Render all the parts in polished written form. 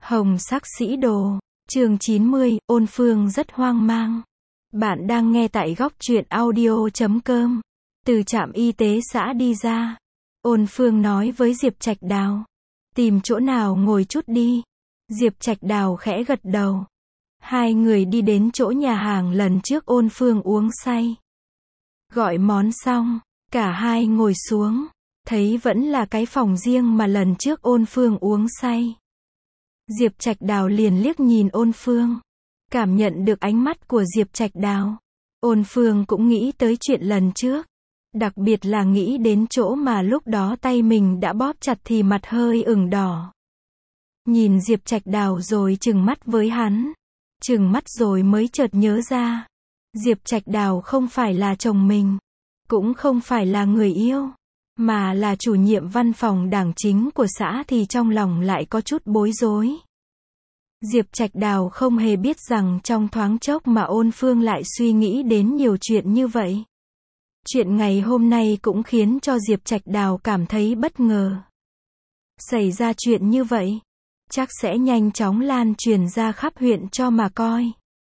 Hồng sắc sĩ đồ, chương 90, Ôn Phương rất hoang mang. Bạn đang nghe tại góc truyện audio.com. Từ trạm y tế xã đi ra, Ôn Phương nói với Diệp Trạch Đào. Tìm chỗ nào ngồi chút đi. Diệp Trạch Đào khẽ gật đầu. Hai người đi đến chỗ nhà hàng lần trước Ôn Phương uống say. Gọi món xong, cả hai ngồi xuống. Thấy vẫn là cái phòng riêng mà lần trước Ôn Phương uống say. Diệp Trạch Đào liền liếc nhìn Ôn Phương. Cảm nhận được ánh mắt của Diệp Trạch Đào. Ôn Phương cũng nghĩ tới chuyện lần trước. Đặc biệt là nghĩ đến chỗ mà lúc đó tay mình đã bóp chặt thì mặt hơi ửng đỏ. Nhìn Diệp Trạch Đào rồi trừng mắt với hắn. Trừng mắt rồi mới chợt nhớ ra. Diệp Trạch Đào không phải là chồng mình. Cũng không phải là người yêu. Mà là chủ nhiệm văn phòng đảng chính của xã thì trong lòng lại có chút bối rối. Diệp Trạch Đào không hề biết rằng trong thoáng chốc mà Ôn Phương lại suy nghĩ đến nhiều chuyện như vậy. Chuyện ngày hôm nay cũng khiến cho Diệp Trạch Đào cảm thấy bất ngờ. Xảy ra chuyện như vậy, chắc sẽ nhanh chóng lan truyền ra khắp huyện cho mà coi.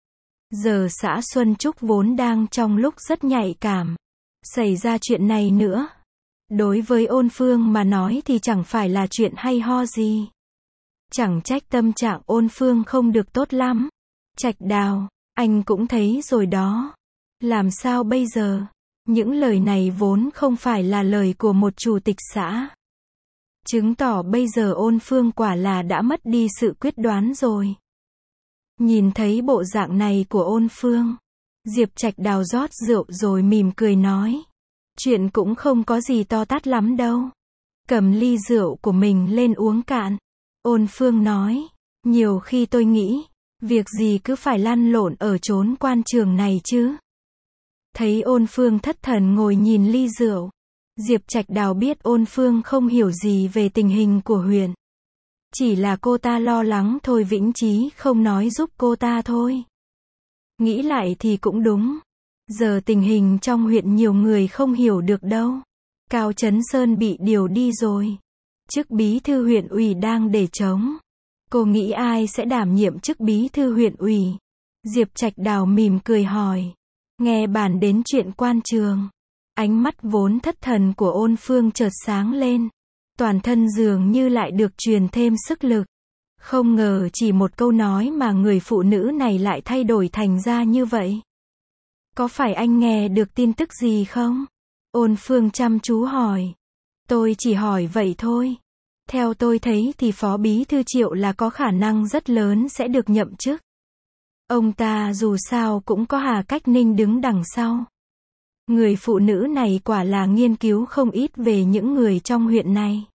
Giờ xã Xuân Trúc vốn đang trong lúc rất nhạy cảm. Xảy ra chuyện này nữa. Đối với Ôn Phương mà nói thì chẳng phải là chuyện hay ho gì. Chẳng trách tâm trạng Ôn Phương không được tốt lắm. Trạch Đào, anh cũng thấy rồi đó. Làm sao bây giờ? Những lời này vốn không phải là lời của một chủ tịch xã. Chứng tỏ bây giờ Ôn Phương quả là đã mất đi sự quyết đoán rồi. Nhìn thấy bộ dạng này của Ôn Phương, Diệp Trạch Đào rót rượu rồi mỉm cười nói. Chuyện cũng không có gì to tát lắm đâu. Cầm ly rượu của mình lên uống cạn. Ôn Phương nói, nhiều khi tôi nghĩ, việc gì cứ phải lăn lộn ở chốn quan trường này chứ. Thấy Ôn Phương thất thần ngồi nhìn ly rượu. Diệp Trạch Đào biết Ôn Phương không hiểu gì về tình hình của huyện. Chỉ là cô ta lo lắng Thôi Vĩnh Chí không nói giúp cô ta thôi. Nghĩ lại thì cũng đúng. Giờ tình hình trong huyện nhiều người không hiểu được đâu. Cao Chấn Sơn bị điều đi rồi. Chức bí thư huyện ủy đang để trống. Cô nghĩ ai sẽ đảm nhiệm chức bí thư huyện ủy? Diệp Trạch Đào mỉm cười hỏi. Nghe bàn đến chuyện quan trường. Ánh mắt vốn thất thần của Ôn Phương chợt sáng lên. Toàn thân dường như lại được truyền thêm sức lực. Không ngờ chỉ một câu nói mà người phụ nữ này lại thay đổi thành ra như vậy. Có phải anh nghe được tin tức gì không? Ôn Phương chăm chú hỏi. Tôi chỉ hỏi vậy thôi. Theo tôi thấy thì Phó Bí Thư Triệu là có khả năng rất lớn sẽ được nhậm chức. Ông ta dù sao cũng có Hà Cách Ninh đứng đằng sau. Người phụ nữ này quả là nghiên cứu không ít về những người trong huyện này.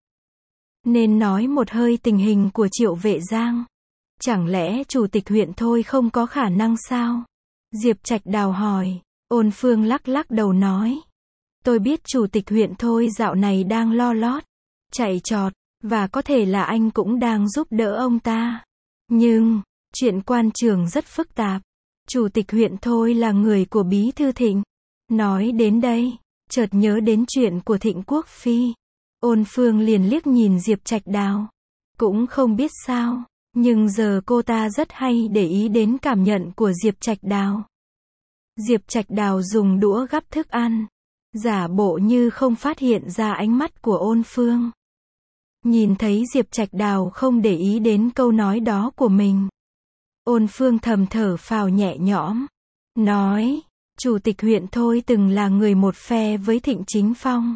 Nên nói một hơi tình hình của Triệu Vệ Giang. Chẳng lẽ chủ tịch huyện thôi không có khả năng sao? Diệp Trạch Đào hỏi. Ôn Phương lắc lắc đầu nói. Tôi biết chủ tịch huyện thôi dạo này đang lo lót, chạy trọt, và có thể là anh cũng đang giúp đỡ ông ta. Nhưng, chuyện quan trường rất phức tạp. Chủ tịch huyện thôi là người của Bí Thư Thịnh. Nói đến đây, chợt nhớ đến chuyện của Thịnh Quốc Phi. Ôn Phương liền liếc nhìn Diệp Trạch Đào. Cũng không biết sao, nhưng giờ cô ta rất hay để ý đến cảm nhận của Diệp Trạch Đào. Diệp Trạch Đào dùng đũa gắp thức ăn, giả bộ như không phát hiện ra ánh mắt của Ôn Phương. Nhìn thấy Diệp Trạch Đào không để ý đến câu nói đó của mình. Ôn Phương thầm thở phào nhẹ nhõm. Nói, chủ tịch huyện thôi từng là người một phe với Thịnh Chính Phong.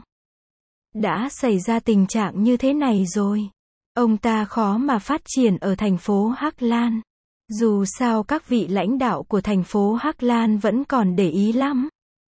Đã xảy ra tình trạng như thế này rồi. Ông ta khó mà phát triển ở thành phố Hắc Lan. Dù sao các vị lãnh đạo của thành phố Hắc Lan vẫn còn để ý lắm.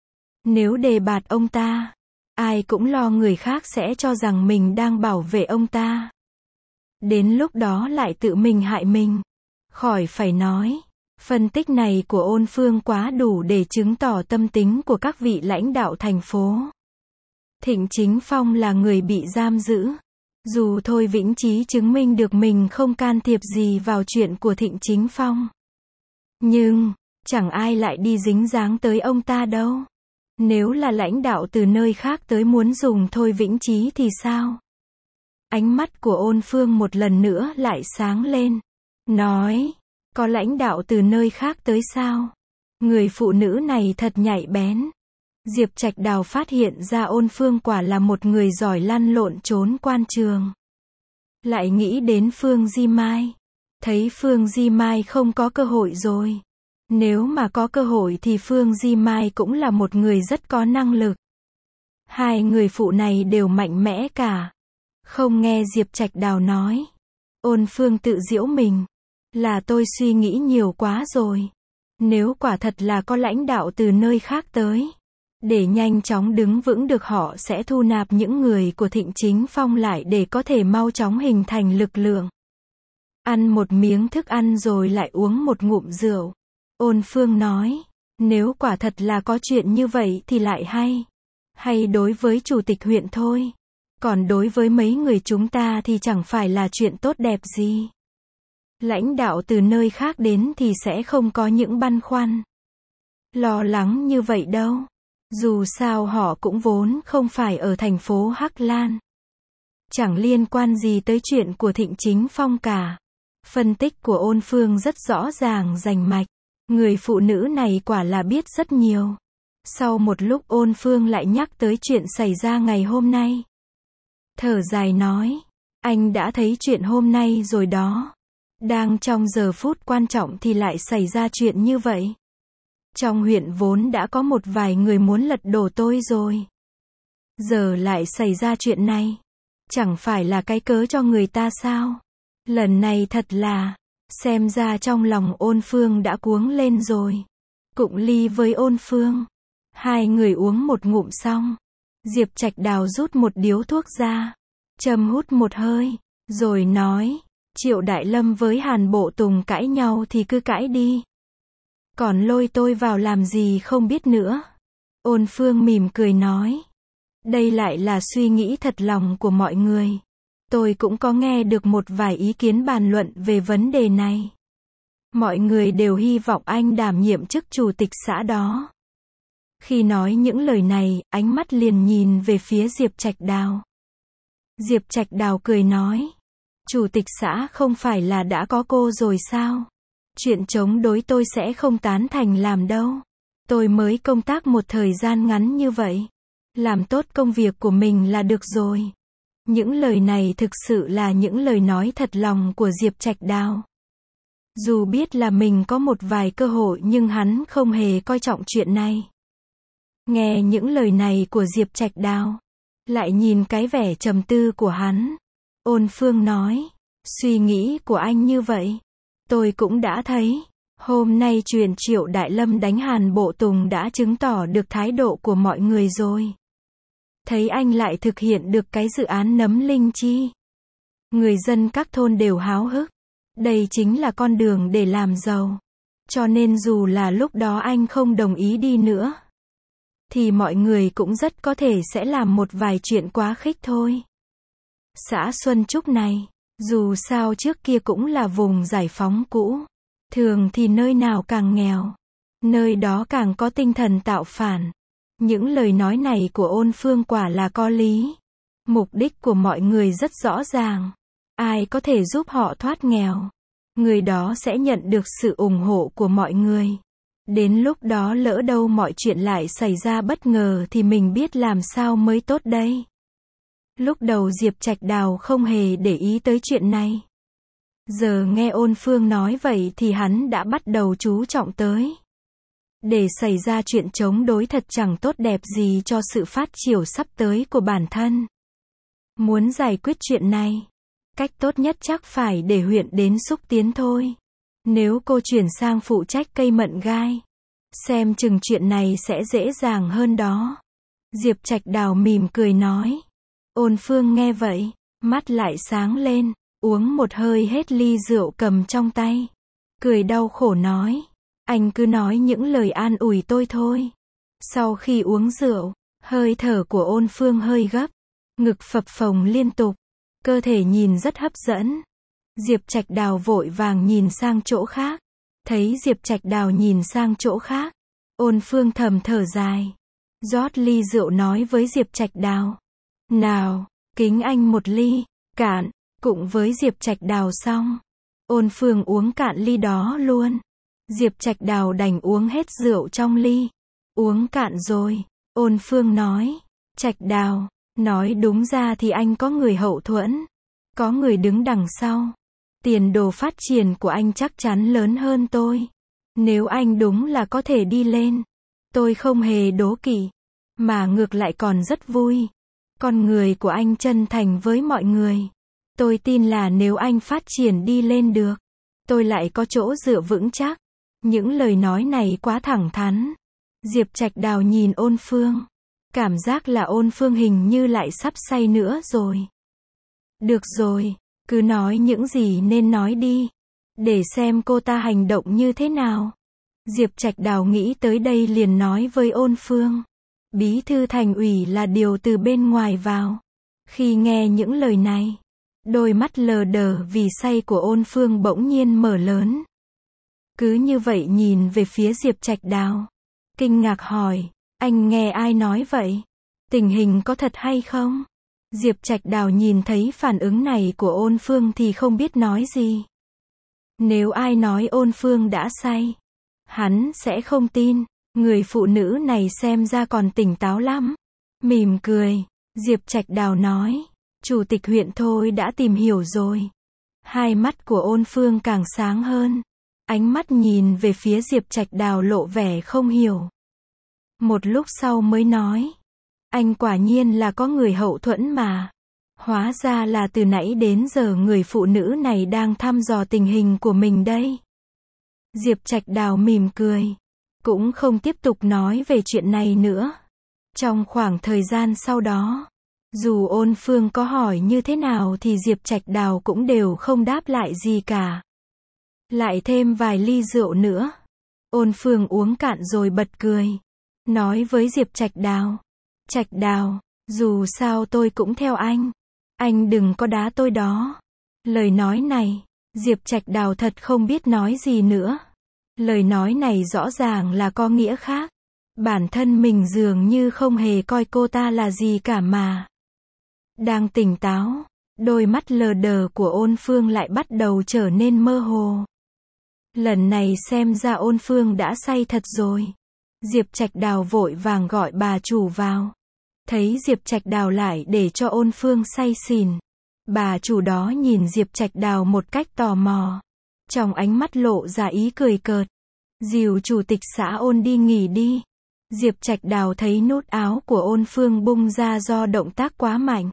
Nếu đề bạt ông ta, ai cũng lo người khác sẽ cho rằng mình đang bảo vệ ông ta. Đến lúc đó lại tự mình hại mình. Khỏi phải nói, phân tích này của Ôn Phương quá đủ để chứng tỏ tâm tính của các vị lãnh đạo thành phố. Thịnh Chính Phong là người bị giam giữ. Dù Thôi Vĩnh Chí chứng minh được mình không can thiệp gì vào chuyện của Thịnh Chính Phong. Nhưng, chẳng ai lại đi dính dáng tới ông ta đâu. Nếu là lãnh đạo từ nơi khác tới muốn dùng Thôi Vĩnh Chí thì sao? Ánh mắt của Ôn Phương một lần nữa lại sáng lên. nói, có lãnh đạo từ nơi khác tới sao? Người phụ nữ này thật nhạy bén. Diệp Trạch Đào phát hiện ra Ôn Phương quả là một người giỏi lăn lộn trốn quan trường. Lại nghĩ đến Phương Di Mai. Thấy Phương Di Mai không có cơ hội rồi. Nếu mà có cơ hội thì Phương Di Mai cũng là một người rất có năng lực. Hai người phụ này đều mạnh mẽ cả. Không nghe Diệp Trạch Đào nói. Ôn Phương tự giễu mình. Là tôi suy nghĩ nhiều quá rồi. Nếu quả thật là có lãnh đạo từ nơi khác tới, để nhanh chóng đứng vững được họ sẽ thu nạp những người của Thịnh Chính Phong lại để có thể mau chóng hình thành lực lượng. Ăn một miếng thức ăn rồi lại uống một ngụm rượu. Ôn Phương nói, nếu quả thật là có chuyện như vậy thì lại hay. Hay đối với chủ tịch huyện thôi. Còn đối với mấy người chúng ta thì chẳng phải là chuyện tốt đẹp gì. Lãnh đạo từ nơi khác đến thì sẽ không có những băn khoăn, lo lắng như vậy đâu. Dù sao họ cũng vốn không phải ở thành phố Hắc Lan. Chẳng liên quan gì tới chuyện của Thịnh Chính Phong cả. Phân tích của Ôn Phương rất rõ ràng rành mạch. Người phụ nữ này quả là biết rất nhiều. Sau một lúc Ôn Phương lại nhắc tới chuyện xảy ra ngày hôm nay. Thở dài nói, anh đã thấy chuyện hôm nay rồi đó. Đang trong giờ phút quan trọng thì lại xảy ra chuyện như vậy. Trong huyện vốn đã có một vài người muốn lật đổ tôi rồi. Giờ lại xảy ra chuyện này. Chẳng phải là cái cớ cho người ta sao? Lần này thật là, xem ra trong lòng Ôn Phương đã cuống lên rồi. Cụng ly với Ôn Phương. Hai người uống một ngụm xong. Diệp Trạch Đào rút một điếu thuốc ra. Châm hút một hơi. Rồi nói, Triệu Đại Lâm với Hàn Bộ Tùng cãi nhau thì cứ cãi đi. Còn lôi tôi vào làm gì không biết nữa. Ôn Phương mỉm cười nói. Đây lại là suy nghĩ thật lòng của mọi người. Tôi cũng có nghe được một vài ý kiến bàn luận về vấn đề này. Mọi người đều hy vọng anh đảm nhiệm chức chủ tịch xã đó. Khi nói những lời này, ánh mắt liền nhìn về phía Diệp Trạch Đào. Diệp Trạch Đào cười nói. Chủ tịch xã không phải là đã có cô rồi sao? Chuyện chống đối tôi sẽ không tán thành làm đâu. Tôi mới công tác một thời gian ngắn như vậy. Làm tốt công việc của mình là được rồi. Những lời này thực sự là những lời nói thật lòng của Diệp Trạch Đào. Dù biết là mình có một vài cơ hội nhưng hắn không hề coi trọng chuyện này. Nghe những lời này của Diệp Trạch Đào, lại nhìn cái vẻ trầm tư của hắn. Ôn Phương nói, suy nghĩ của anh như vậy. Tôi cũng đã thấy. Hôm nay chuyện Triệu Đại Lâm đánh Hàn Bộ Tùng đã chứng tỏ được thái độ của mọi người rồi. Thấy anh lại thực hiện được cái dự án nấm linh chi. Người dân các thôn đều háo hức. Đây chính là con đường để làm giàu. Cho nên dù là lúc đó anh không đồng ý đi nữa, thì mọi người cũng rất có thể sẽ làm một vài chuyện quá khích thôi. Xã Xuân Trúc này, dù sao trước kia cũng là vùng giải phóng cũ. Thường thì nơi nào càng nghèo, nơi đó càng có tinh thần tạo phản. Những lời nói này của Ôn Phương quả là có lý. Mục đích của mọi người rất rõ ràng. Ai có thể giúp họ thoát nghèo, người đó sẽ nhận được sự ủng hộ của mọi người. Đến lúc đó lỡ đâu mọi chuyện lại xảy ra bất ngờ thì mình biết làm sao mới tốt đây. Lúc đầu Diệp Trạch Đào không hề để ý tới chuyện này. Giờ nghe Ôn Phương nói vậy thì hắn đã bắt đầu chú trọng tới. Để xảy ra chuyện chống đối thật chẳng tốt đẹp gì cho sự phát triển sắp tới của bản thân. Muốn giải quyết chuyện này, cách tốt nhất chắc phải để huyện đến xúc tiến thôi. Nếu cô chuyển sang phụ trách cây mận gai, xem chừng chuyện này sẽ dễ dàng hơn đó. Diệp Trạch Đào mỉm cười nói. Ôn Phương nghe vậy, mắt lại sáng lên, uống một hơi hết ly rượu cầm trong tay. Cười đau khổ nói, anh cứ nói những lời an ủi tôi thôi. Sau khi uống rượu, hơi thở của Ôn Phương hơi gấp, ngực phập phồng liên tục, cơ thể nhìn rất hấp dẫn. Diệp Trạch Đào vội vàng nhìn sang chỗ khác. Thấy Diệp Trạch Đào nhìn sang chỗ khác, Ôn Phương thầm thở dài, rót ly rượu nói với Diệp Trạch Đào. Nào, kính anh một ly, cạn. Cũng với Diệp Trạch Đào xong, Ôn Phương uống cạn ly đó luôn. Diệp Trạch Đào đành uống hết rượu trong ly. Uống cạn rồi, Ôn Phương nói. Trạch Đào, nói đúng ra thì anh có người hậu thuẫn. Có người đứng đằng sau. Tiền đồ phát triển của anh chắc chắn lớn hơn tôi. Nếu anh đúng là có thể đi lên, tôi không hề đố kỵ, mà ngược lại còn rất vui. Con người của anh chân thành với mọi người. Tôi tin là nếu anh phát triển đi lên được, tôi lại có chỗ dựa vững chắc. Những lời nói này quá thẳng thắn. Diệp Trạch Đào nhìn Ôn Phương. Cảm giác là Ôn Phương hình như lại sắp say nữa rồi. Được rồi, cứ nói những gì nên nói đi. Để xem cô ta hành động như thế nào. Diệp Trạch Đào nghĩ tới đây liền nói với Ôn Phương. Bí thư thành ủy là điều từ bên ngoài vào. Khi nghe những lời này, đôi mắt lờ đờ vì say của Ôn Phương bỗng nhiên mở lớn. Cứ như vậy nhìn về phía Diệp Trạch Đào. Kinh ngạc hỏi, anh nghe ai nói vậy? Tình hình có thật hay không? Diệp Trạch Đào nhìn thấy phản ứng này của Ôn Phương thì không biết nói gì. Nếu ai nói Ôn Phương đã say, hắn sẽ không tin. Người phụ nữ này xem ra còn tỉnh táo lắm. Mỉm cười, Diệp Trạch Đào nói, chủ tịch huyện thôi đã tìm hiểu rồi. Hai mắt của Ôn Phương càng sáng hơn. Ánh mắt nhìn về phía Diệp Trạch Đào lộ vẻ không hiểu. Một lúc sau mới nói, anh quả nhiên là có người hậu thuẫn mà. Hóa ra là từ nãy đến giờ người phụ nữ này đang thăm dò tình hình của mình đây. Diệp Trạch Đào mỉm cười, cũng không tiếp tục nói về chuyện này nữa. Trong khoảng thời gian sau đó, dù Ôn Phương có hỏi như thế nào thì Diệp Trạch Đào cũng đều không đáp lại gì cả. Lại thêm vài ly rượu nữa. Ôn Phương uống cạn rồi bật cười. Nói với Diệp Trạch Đào. Trạch Đào, dù sao tôi cũng theo anh. Anh đừng có đá tôi đó. Lời nói này, Diệp Trạch Đào thật không biết nói gì nữa. Lời nói này rõ ràng là có nghĩa khác. Bản thân mình dường như không hề coi cô ta là gì cả mà. Đang tỉnh táo, đôi mắt lờ đờ của Ôn Phương lại bắt đầu trở nên mơ hồ. Lần này xem ra Ôn Phương đã say thật rồi. Diệp Trạch Đào vội vàng gọi bà chủ vào. Thấy Diệp Trạch Đào lại để cho Ôn Phương say xỉn. Bà chủ đó nhìn Diệp Trạch Đào một cách tò mò. Trong ánh mắt lộ ra ý cười cợt. Dìu chủ tịch xã Ôn đi nghỉ đi. Diệp Trạch Đào thấy nút áo của Ôn Phương bung ra do động tác quá mạnh.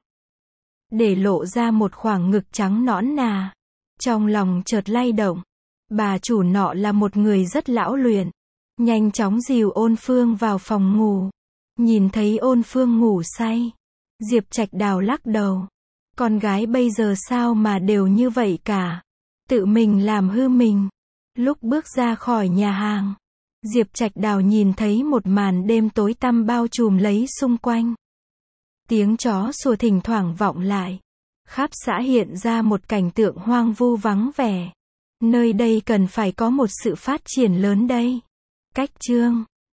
Để lộ ra một khoảng ngực trắng nõn nà. Trong lòng chợt lay động. Bà chủ nọ là một người rất lão luyện. Nhanh chóng dìu Ôn Phương vào phòng ngủ. Nhìn thấy Ôn Phương ngủ say. Diệp Trạch Đào lắc đầu. Con gái bây giờ sao mà đều như vậy cả. Tự mình làm hư mình. Lúc bước ra khỏi nhà hàng, Diệp Trạch Đào nhìn thấy một màn đêm tối tăm bao trùm lấy xung quanh. Tiếng chó sủa thỉnh thoảng vọng lại. Khắp xã hiện ra một cảnh tượng hoang vu vắng vẻ. Nơi đây cần phải có một sự phát triển lớn đây. Cách chương